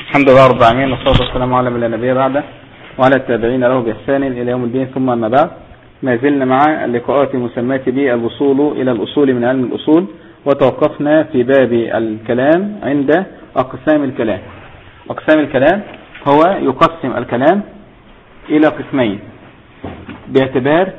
الحمد لله رب العالمين، والصلاة والسلام على من لا نبي بعده وعلى التابعين له بإحسان إلى يوم الدين. ثم أما بعد، ما زلنا مع اللقاءات المسماة بالوصول إلى الأصول من علم الأصول، وتوقفنا في باب الكلام عند أقسام الكلام. أقسام الكلام هو يقسم الكلام إلى قسمين باعتبار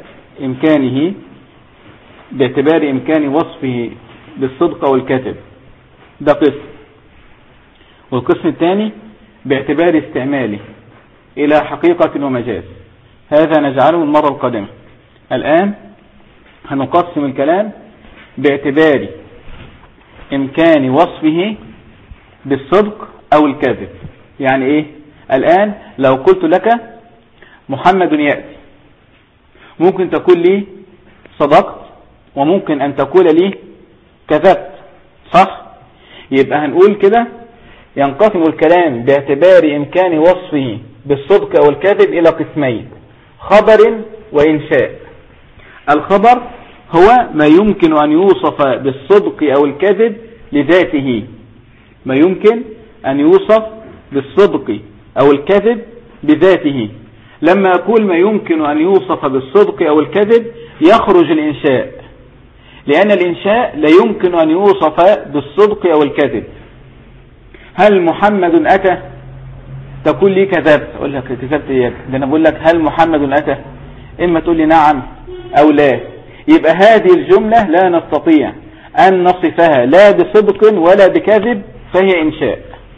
إمكان وصفه بالصدق أو الكذب، ده قسم. والقسم الثاني باعتبار استعماله إلى حقيقة ومجاز، هذا نجعله المرة القادمة. الآن هنقسم الكلام باعتبار إمكان وصفه بالصدق أو الكذب. يعني إيه؟ الآن لو قلت لك محمد يأتي، ممكن تقول لي صدقت، وممكن أن تقول لي كذبت، صح؟ يبقى هنقول كده ينقسم الكلام باعتبار إمكان وصفه بالصدق أو الكذب إلى قسمين: خبر وإنشاء. الخبر هو ما يمكن أن يوصف بالصدق أو الكذب لذاته، ما يمكن أن يوصف بالصدق أو الكذب بذاته. لما أقول ما يمكن أن يوصف بالصدق أو الكذب يخرج الإنشاء، لأن الإنشاء لا يمكن أن يوصف بالصدق أو الكذب. هل محمد أتى؟ تقول لي كذبت، أقول لك كذبت إياك، ده أنا بقول لك هل محمد أتى، إما تقول لي نعم أو لا. يبقى هذه الجملة لا نستطيع أن نصفها لا بصدق ولا بكذب، فهي إنشاء.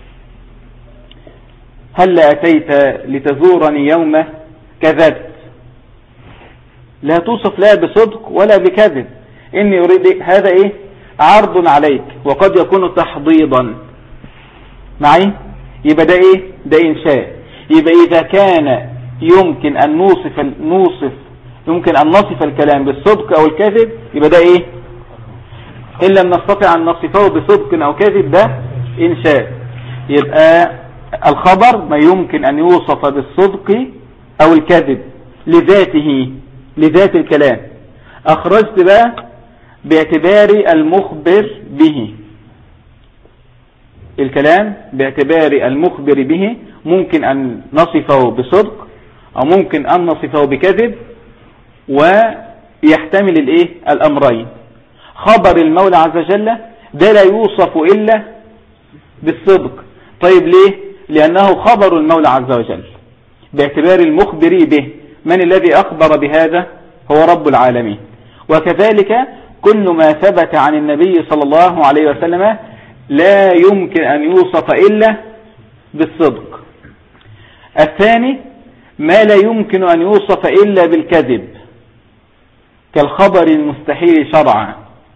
هل أتيت لتزورني يوم؟ كذبت، لا توصف لا بصدق ولا بكذب، إني أريد هذا إيه؟ عرض عليك، وقد يكون تحضيضا معي. يبقى ده إيه؟ ده إنشاء. يبقى إذا كان يمكن أن نصف الكلام بالصدق أو الكذب، يبقى ده إيه؟ إن لم نستطع أن نصفه بصدق أو كذب، ده إنشاء. يبقى الخبر ما يمكن أن يوصف بالصدق أو الكذب لذاته، لذات الكلام. أخرجت بقى باعتبار المخبر به. الكلام باعتبار المخبر به ممكن أن نصفه بصدق أو ممكن أن نصفه بكذب، ويحتمل الإيه؟ الأمرين. خبر المولى عز وجل ده لا يوصف إلا بالصدق. طيب ليه؟ لأنه خبر المولى عز وجل باعتبار المخبر به. من الذي أخبر بهذا؟ هو رب العالمين. وكذلك كل ما ثبت عن النبي صلى الله عليه وسلم لا يمكن أن يوصف إلا بالصدق. الثاني ما لا يمكن أن يوصف إلا بالكذب، كالخبر المستحيل شرعا.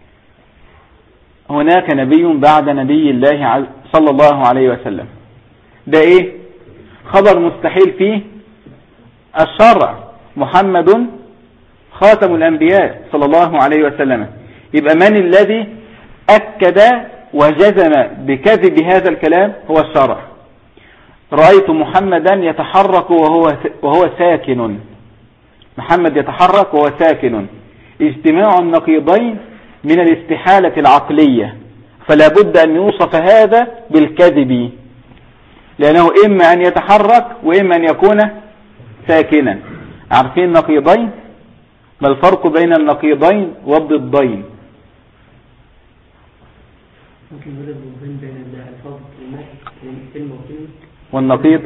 هناك نبي بعد نبي الله صلى الله عليه وسلم، ده إيه؟ خبر مستحيل فيه الشرع، محمد خاتم الأنبياء صلى الله عليه وسلم. يبقى من الذي أكد وجزم بكذب هذا الكلام؟ هو الشرع. رأيت محمدا يتحرك وهو ساكن. محمد يتحرك وهو ساكن، اجتماع النقيضين من الاستحالة العقلية، فلا بد أن يوصف هذا بالكذب، لأنه إما أن يتحرك وإما أن يكون ساكنا. عارفين النقيضين؟ ما الفرق بين النقيضين والضدين؟ والنقيض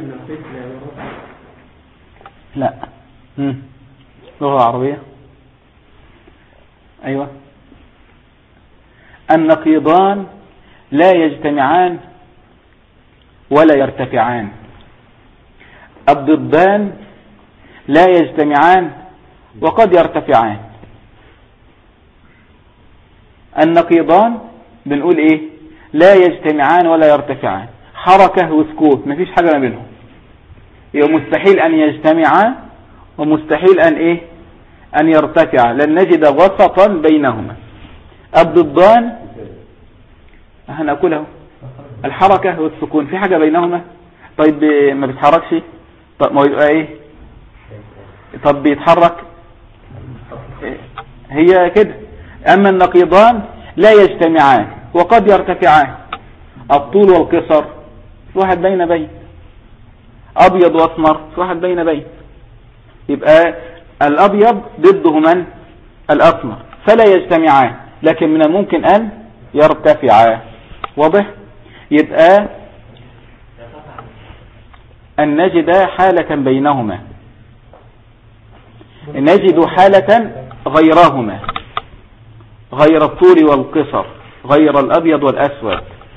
لا لغة عربية. أيوة، النقيضان لا يجتمعان ولا يرتفعان، الضدان لا يجتمعان وقد يرتفعان. النقيضان بنقول ايه؟ لا يجتمعان ولا يرتفعان، حركة وسكوت، مفيش حاجة ما بينهم. يبقى مستحيل ان يجتمعا ومستحيل ان ايه؟ ان يرتفعا، لن نجد وسطا بينهما. الضدان هنقوله الحركة والسكون، في حاجة بينهما؟ طيب ما بيتحركش، طب ما يبقى ايه؟ طب بيتحرك، هي كده. اما النقيضان لا يجتمعان وقد يرتفعان، الطول والقصر واحد بين أبيض وأسمر، في واحد بين، يبقى الأبيض ضده من؟ الأسمر، فلا يجتمعان، لكن من الممكن أن يرتفعان. واضح؟ يبقى أن نجد حالة بينهما، نجد حالة غيرهما، غير الطول والقصر، غير الأبيض والأسود.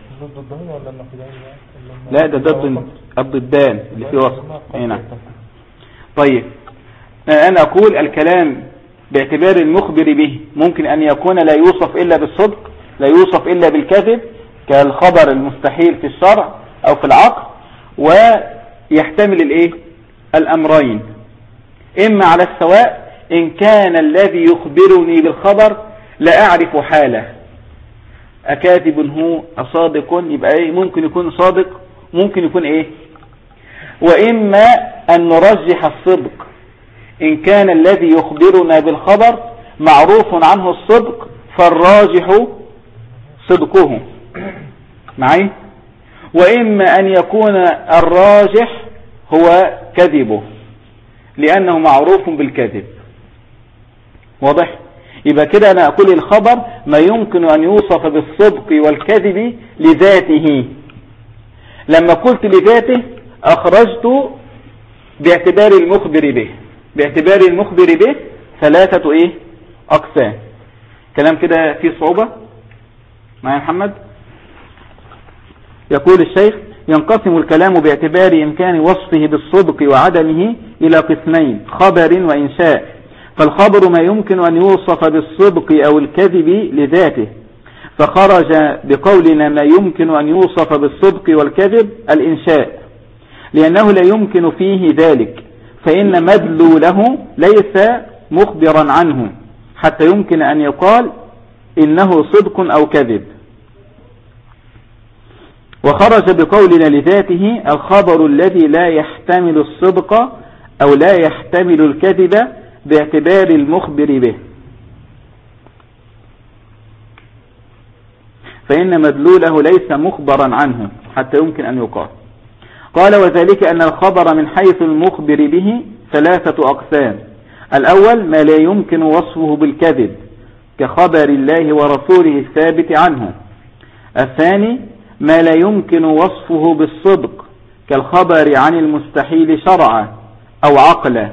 لا، ده ضد الضدان اللي في وسط هنا. طيب، أنا أقول الكلام باعتبار المخبر به ممكن أن يكون لا يوصف إلا بالصدق، لا يوصف إلا بالكذب، كالخبر المستحيل في الشرع أو في العقل، ويحتمل الأمرين، إما على السواء إن كان الذي يخبرني بالخبر لا أعرف حاله، أكاذب هو أصادق، يبقى ممكن يكون صادق، ممكن يكون وإما أن نرجح الصدق إن كان الذي يخبرنا بالخبر معروف عنه الصدق، فالراجح صدقه معي، وإما أن يكون الراجح هو كذبه لأنه معروف بالكذب. واضح؟ يبقى كده أنا أقول الخبر ما يمكن أن يوصف بالصدق والكذب لذاته. لما قلت لذاته أخرجت باعتبار المخبر به، باعتبار المخبر به ثلاثة أقسام. كلام كده فيه صعوبة معي محمد؟ يقول الشيخ: ينقسم الكلام باعتبار إمكان وصفه بالصدق وعدمه إلى قسمين: خبر وإنشاء. فالخبر ما يمكن أن يوصف بالصدق أو الكذب لذاته، فخرج بقولنا ما يمكن أن يوصف بالصدق والكذب الإنشاء، لأنه لا يمكن فيه ذلك، فإن مدلوله ليس مخبرا عنه حتى يمكن أن يقال إنه صدق أو كذب. وخرج بقولنا لذاته الخبر الذي لا يحتمل الصدق أو لا يحتمل الكذب باعتبار المخبر به، فإن مدلوله ليس مخبرا عنه حتى يمكن أن يقال. قال: وذلك أن الخبر من حيث المخبر به ثلاثة أقسام: الأول ما لا يمكن وصفه بالكذب كخبر الله ورسوله الثابت عنه. الثاني ما لا يمكن وصفه بالصدق كالخبر عن المستحيل شرعا أو عقلا.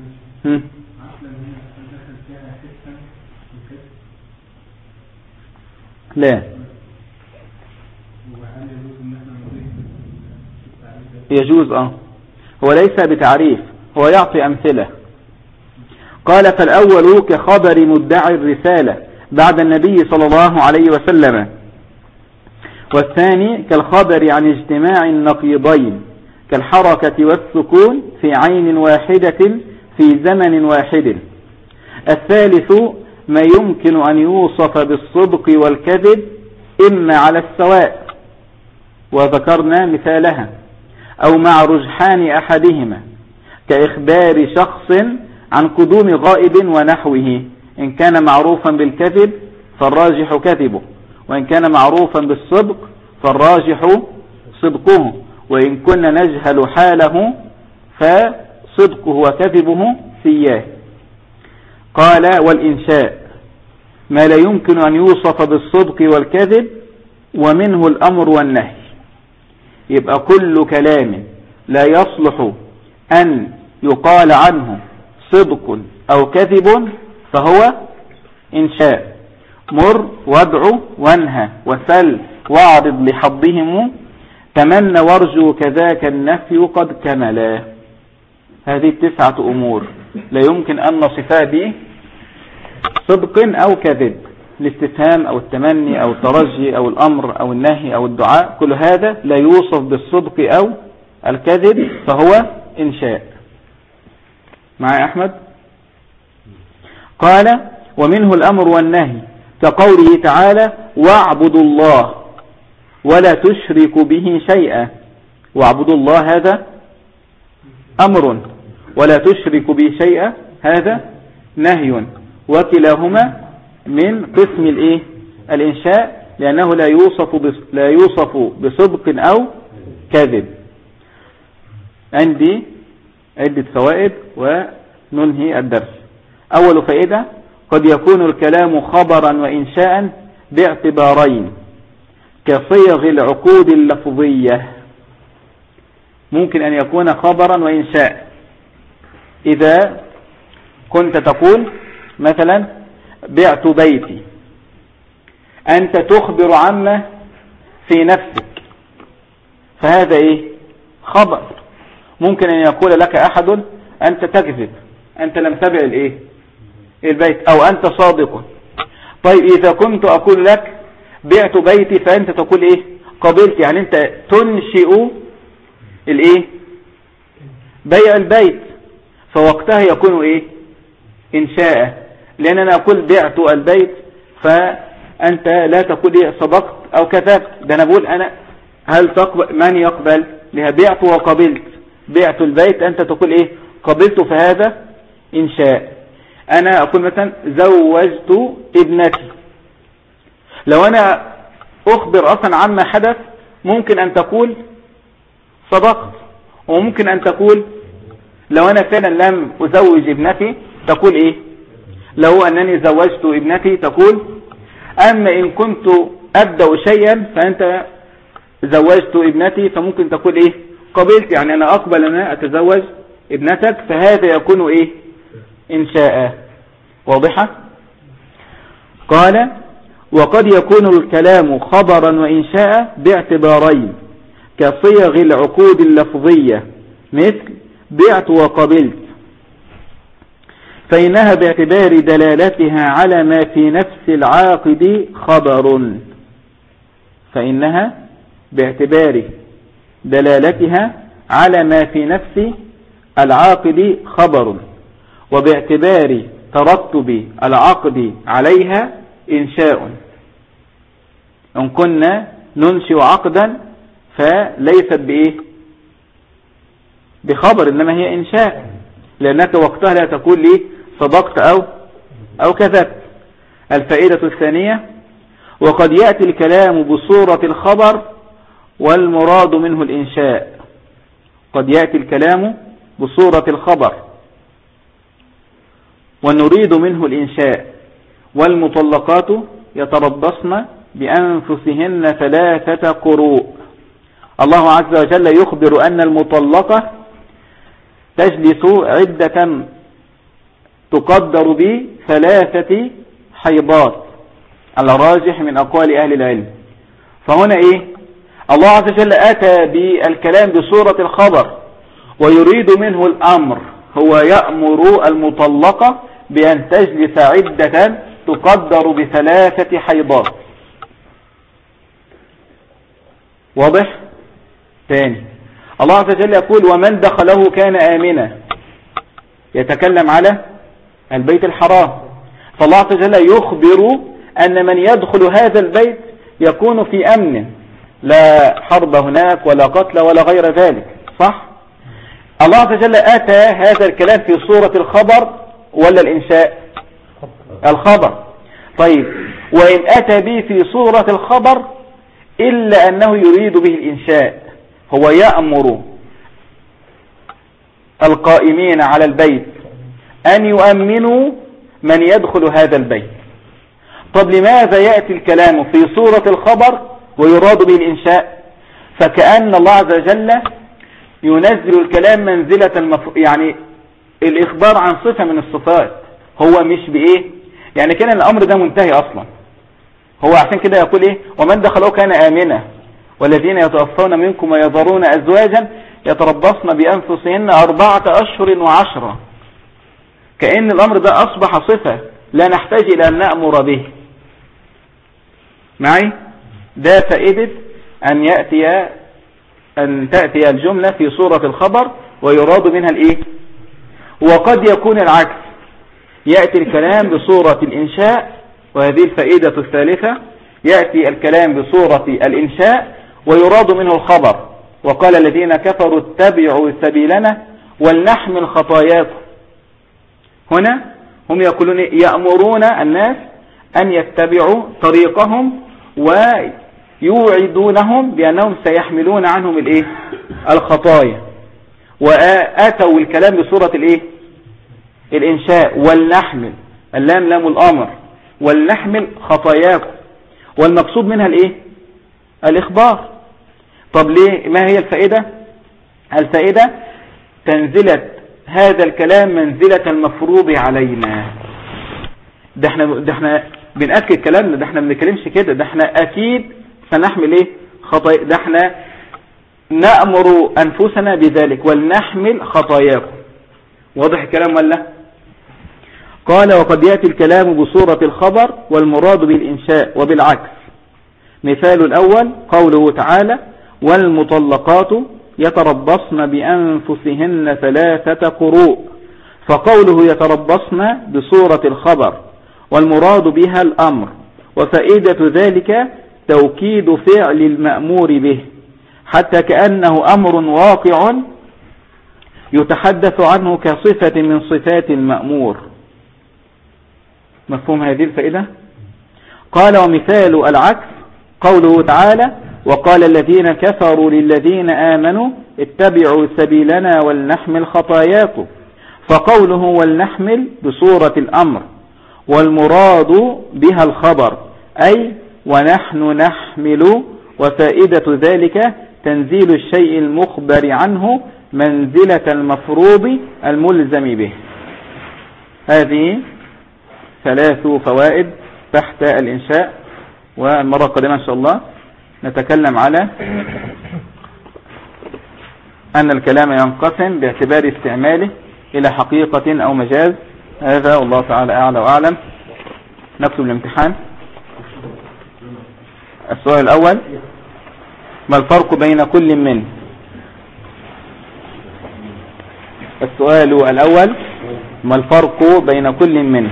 لا، يجوز هو ليس بتعريف، هو يعطي أمثلة. قال: فالأول كخبر مدعي الرسالة بعد النبي صلى الله عليه وسلم، والثاني كالخبر عن اجتماع النقيضين كالحركة والسكون في عين واحدة في زمن واحد. الثالث ما يمكن أن يوصف بالصدق والكذب إما على السواء، وذكرنا مثالها، أو مع رجحان أحدهما، كإخبار شخص عن قدوم غائب ونحوه، إن كان معروفا بالكذب فالراجح كذبه، وإن كان معروفا بالصدق فالراجح صدقه، وإن كنا نجهل حاله فصدقه وكذبه سياه. قال: والإنشاء ما لا يمكن أن يوصف بالصدق والكذب، ومنه الأمر والنهي. يبقى كل كلام لا يصلح أن يقال عنه صدق أو كذب فهو إنشاء. مر وادع وانهى وسل واعرض لحظهم، تمنى وارجو كذاك النفي قد كملا. هذه 9 أمور لا يمكن أن نصفها به صدق أو كذب، الاستفهام أو التمني أو الترجي أو الأمر أو النهي أو الدعاء، كل هذا لا يوصف بالصدق أو الكذب فهو إنشاء. معي أحمد؟ قال: ومنه الأمر والنهي كقوله تعالى: واعبدوا الله ولا تشركوا به شيئا. واعبدوا الله هذا أمر، ولا تشركوا به شيئا هذا نهي، وكلاهما من قسم الإنشاء، لأنه لا يوصف بصدق أو كذب. عندي عدة فوائد وننهي الدرس. أول فائدة: قد يكون الكلام خبرا وإنشاء باعتبارين كصيغ العقود اللفظية. ممكن أن يكون خبرا وإنشاء. إذا كنت تقول مثلا بعت بيتي، أنت تخبر عما في نفسك، فهذا إيه؟ خبر. ممكن أن يقول لك أحد أنت تكذب، أنت لم تبع الإيه؟ البيت، أو أنت صادق. طيب إذا كنت أقول لك بعت بيتي، فأنت تقول إيه؟ قبلت، يعني أنت تنشئ الإيه؟ بيع البيت، فوقتها يكون إيه؟ إنشاء. لأن أنا أقول بعت البيت، فأنت لا تقول إيه؟ صدقت أو كذبت. ده أنا بقول أنا هل تقبل؟ من يقبل لها؟ بعت وقبلت. بعت البيت، أنت تقول إيه؟ قبلت، فهذا إنشاء. أنا أقول مثلا زوجت ابنتي، لو أنا أخبر أصلا عما حدث ممكن أن تقول صدقت، وممكن أن تقول لو أنا فعلا لم أزوج ابنتي تقول إيه؟ لو أنني زوجت ابنتي تقول. أما إن كنت أبدأ شيئا فأنت زوجت ابنتي، فممكن تقول إيه؟ قبلت، يعني أنا أقبل أن أتزوج ابنتك، فهذا يكون إيه؟ إنشاء. واضحة؟ قال: وقد يكون الكلام خبرا وإنشاء باعتبارين كصيغ العقود اللفظية مثل بعت وقبلت، فإنها باعتبار دلالتها على ما في نفس العاقد خبر. فإنها باعتبار دلالتها على ما في نفس العاقد خبر، وباعتبار ترتب العقد عليها إنشاء. إن كنا ننشئ عقدا فليست بإيه؟ بخبر، إنما هي إنشاء، لأنك وقتها لا تقول لي صدقت أو كذبت. الفائدة الثانية: وقد يأتي الكلام بصورة الخبر والمراد منه الإنشاء. قد يأتي الكلام بصورة الخبر ونريد منه الإنشاء. والمطلقات يتربصن بأنفسهن 3 قروء. الله عز وجل يخبر أن المطلقة تجلس عدة تقدر ب3 حيضات على راجح من أقوال أهل العلم. فهنا إيه؟ الله عز وجل أتى بالكلام بصورة الخبر ويريد منه الأمر، هو يأمر المطلقة بأن تجلس عدة تقدر ب3 حيضات. واضح؟ ثاني، الله عز وجل يقول: ومن دخله كان آمنا، يتكلم على البيت الحرام. فالله عز وجل يخبر أن من يدخل هذا البيت يكون في أمن، لا حرب هناك ولا قتل ولا غير ذلك. صح؟ الله عز وجل أتى هذا الكلام في صورة الخبر ولا الإنشاء؟ الخبر. طيب، وإن أتى به في صورة الخبر إلا أنه يريد به الإنشاء، هو يأمر القائمين على البيت أن يؤمنوا من يدخل هذا البيت. طب لماذا يأتي الكلام في صورة الخبر ويراد به الإنشاء؟ فكأن الله عز وجل ينزل الكلام منزلة يعني الإخبار عن صفة من الصفات، هو مش بإيه يعني كان الأمر ده منتهي أصلا. هو عشان كده يقول إيه؟ ومن دخله كان آمنا والذين يتوفون منكم ويذرون أزواجا يتربصن بأنفسهن 4 أشهر و10. كأن الأمر ده أصبح صفة لا نحتاج إلى أن نأمر به. معي؟ ده فائدة أن تأتي الجملة في صورة الخبر ويراد منها الإيه؟ وقد يكون العكس، يأتي الكلام بصورة الإنشاء، وهذه الفائدة الثالثة، يأتي الكلام بصورة الإنشاء ويراد منه الخبر. وقال الذين كفروا اتبعوا سبيلنا ولنحمل خطاياكم. هنا هم يقولون يأمرون الناس أن يتبعوا طريقهم ويوعدونهم بأنهم سيحملون عنهم الخطايا. وآتوا الكلام بصورة الايه الإنشاء. ولنحمل، اللام لام الأمر، ولنحمل خطاياكم، والمقصود منها الايه الإخبار. طب ليه؟ ما هي الفائدة؟ الفائدة تنزلة هذا الكلام منزلة المفروض علينا. ده احنا بنأكد كلامنا، ده احنا ما بنتكلمش كده، ده احنا أكيد سنحمل ايه خطايا، ده احنا نأمر أنفسنا بذلك، ولنحمل خطاياكم. واضح الكلام ولا؟ قال وقد يأتي الكلام بصورة الخبر والمراد بالإنشاء وبالعكس. مثال الأول قوله تعالى والمطلقات يتربصن بأنفسهن 3 قروء، فقوله يتربصن بصورة الخبر والمراد بها الأمر، وفائدة ذلك توكيد فعل المأمور به، حتى كأنه أمر واقع يتحدث عنه كصفة من صفات المأمور. مفهوم هذه الفائدة؟ قال ومثال العكس قوله تعالى وقال الذين كفروا للذين آمنوا اتبعوا سبيلنا ولنحمل خطاياكم، فقوله ولنحمل بصورة الأمر والمراد بها الخبر، أي ونحن نحمل، وفائدة ذلك تنزيل الشيء المخبر عنه منزلة المفروض الملزم به. هذه 3 فوائد تحت الإنشاء، والمرة القادمة إن شاء الله نتكلم على أن الكلام ينقسم باعتبار استعماله إلى حقيقة أو مجاز. هذا والله تعالى أعلى وأعلم. نكتب الامتحان. السؤال الأول ما الفرق بين كل من؟ السؤال الأول ما الفرق بين كل من؟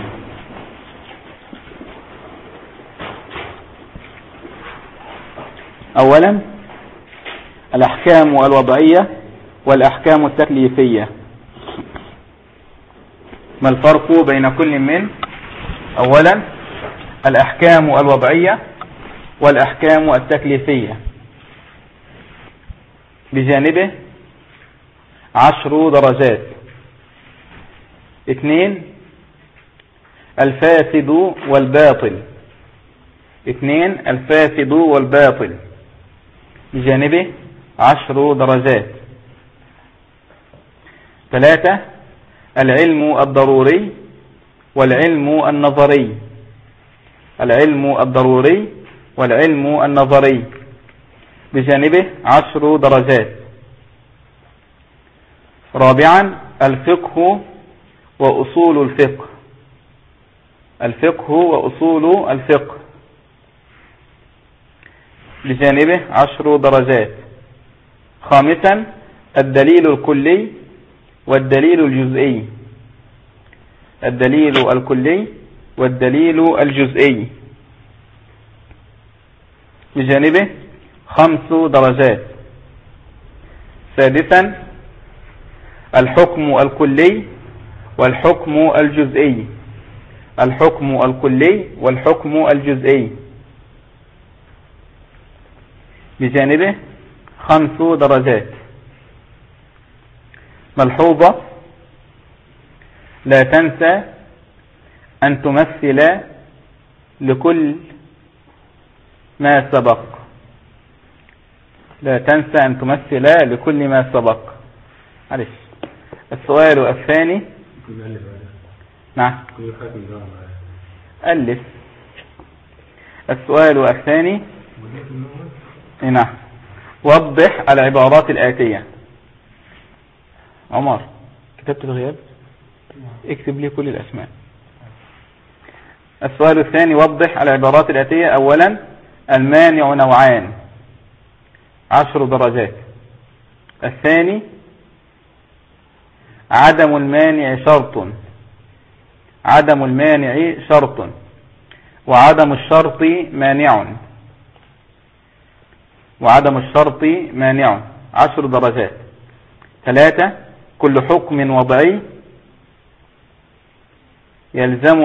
أولا الأحكام الوضعية والأحكام التكليفية. ما الفرق بين كل من؟ أولا الأحكام الوضعية والأحكام التكليفية، بجانبه 10 درجات. 2 الفاسد والباطل. 2 الفاسد والباطل، بجانبه 10 درجات. 3 العلم الضروري والعلم النظري. العلم الضروري والعلم النظري، بجانبه 10 درجات. 4 الفقه وأصول الفقه. الفقه وأصول الفقه، بجانبه 10 درجات. 5 الدليل الكلي والدليل الجزئي. الدليل الكلي والدليل الجزئي، بجانبه 5 درجات. 6 الحكم الكلي والحكم الجزئي. الحكم الكلي والحكم الجزئي، بجانبه 5 درجات. ملحوظة: لا تنسى أن تمثل لكل ما سبق. لا تنسى أن تمثل لكل ما سبق. معلش. السؤال الثاني. نعم. ألف. السؤال الثاني. نعم. وضح العبارات الآتية. عمر، كتبت الغياب؟ اكتب لي كل الأسماء. السؤال الثاني: وضح العبارات الآتية. أولا المانع نوعان، 10 درجات. الثاني عدم المانع شرط. عدم المانع شرط، وعدم الشرط مانع. وعدم الشرط مانع، 10 درجات. 3 كل حكم وضعي يلزم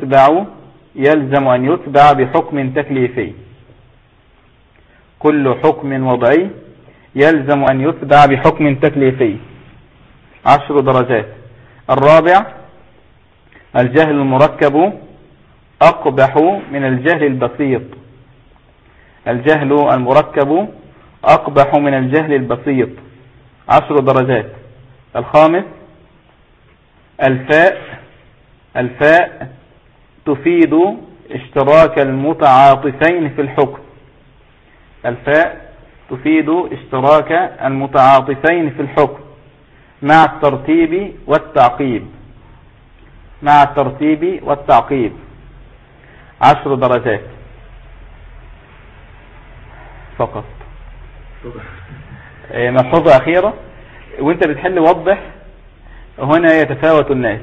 أن يتبع بحكم تكليفي. كل حكم وضعي يلزم أن يتبع بحكم تكليفي. 10 درجات. الرابع الجهل المركب أقبح من الجهل البسيط. الجهل المركب أقبح من الجهل البسيط، 10 درجات. الخامس الفاء تفيد اشتراك المتعاطفين في الحكم. الفاء تفيد اشتراك المتعاطفين في الحكم مع الترتيب والتعقيب. مع الترتيب والتعقيب 10 درجات فقط. ملحوظة أخيرة وانت بتحل وضح، هنا يتفاوت الناس.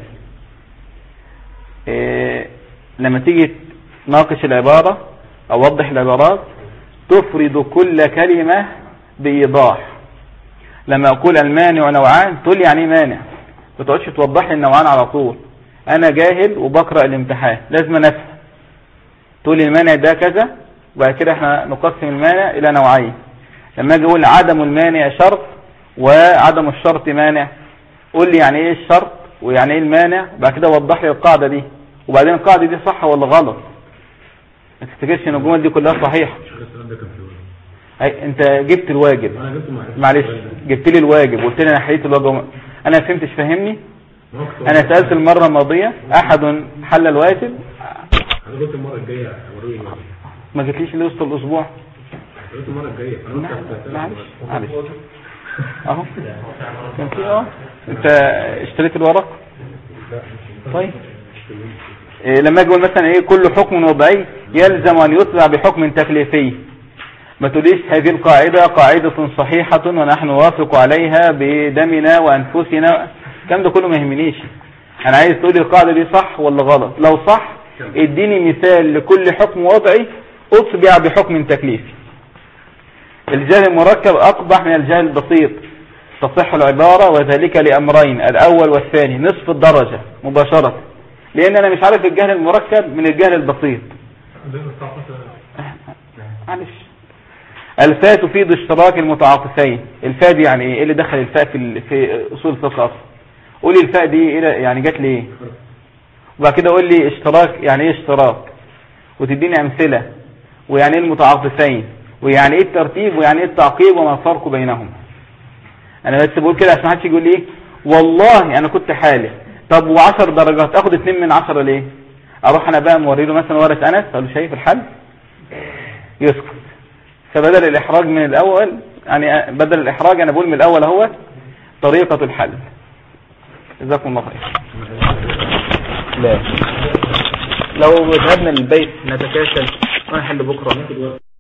لما تيجي تناقش العبارة او وضح العبارات تفرد كل كلمة بإيضاح. لما اقول المانع نوعان تقول يعني مانع، ما تقعدش توضح لي النوعان على طول. انا جاهل وبقرأ الامتحان لازم نفهم، تقول لي المانع ده كذا وبعد كده احنا نقسم المانع الى نوعين. لما اجي اقول عدم المانع شرط وعدم الشرط مانع، قول لي يعني ايه الشرط ويعني ايه المانع، بعد كده وضح لي القاعدة دي، وبعدين القاعدة دي صح ولا غلط. ما تفتكرش ان الجمل دي كلها صحيحة. انت جبت الواجب، معلش جبت لي الواجب وقلت لي انا حليت الواجب، انا فهمتش فهمني. انا سألت المرة الماضية احد حل الواجب، انا قلت المرة الجاية ما جتليش اللي وسط الاسبوع. قلت المرة الجاية معلش اهو كان في انت اشتريت الورق. طيب لما اجي مثلا ايه كل حكم وضعي يلزم ان يتبع بحكم تكليفي، ما تقوليش هذه القاعدة قاعدة صحيحة ونحن نوافق عليها بدمنا وانفسنا، الكلام ده كله ما يهمنيش. انا عايز تقولي القاعدة دي صح ولا غلط، لو صح اديني مثال لكل حكم وضعي اتبع بحكم تكليفي. الجهل المركب اقبح من الجهل البسيط، تصح العبارة وذلك لأمرين، الأول والثاني نصف الدرجة مباشرة، لأن أنا مش عارف الجهل المركب من الجهل البسيط. معلش. الفاء تفيد اشتراك المتعاطفين. الفاء دي يعني ايه اللي دخل الفاء في أصول الفقه أصلا؟ قولي الفاء دي يعني جات لي ايه، وبعد كده قول لي اشتراك يعني ايه اشتراك، وتديني أمثلة، ويعني ايه المتعاطفين، ويعني ايه الترتيب، ويعني ايه التعقيب، وما الفرق بينهم. انا بس بقول كده عشان محدش يقول لي والله انا كنت حالف. طب و10 درجات اخد 2 من 10 ليه؟ اروح انا بقى موري له مثلا ورقه انس اقول له شايف الحل، يسكت. فبدل الاحراج من الاول، يعني بدل الاحراج انا بقول من الاول اهو طريقه الحل. جزاكم الله خير. لا لو ذهبنا للبيت نتكاسل ونحل بكره.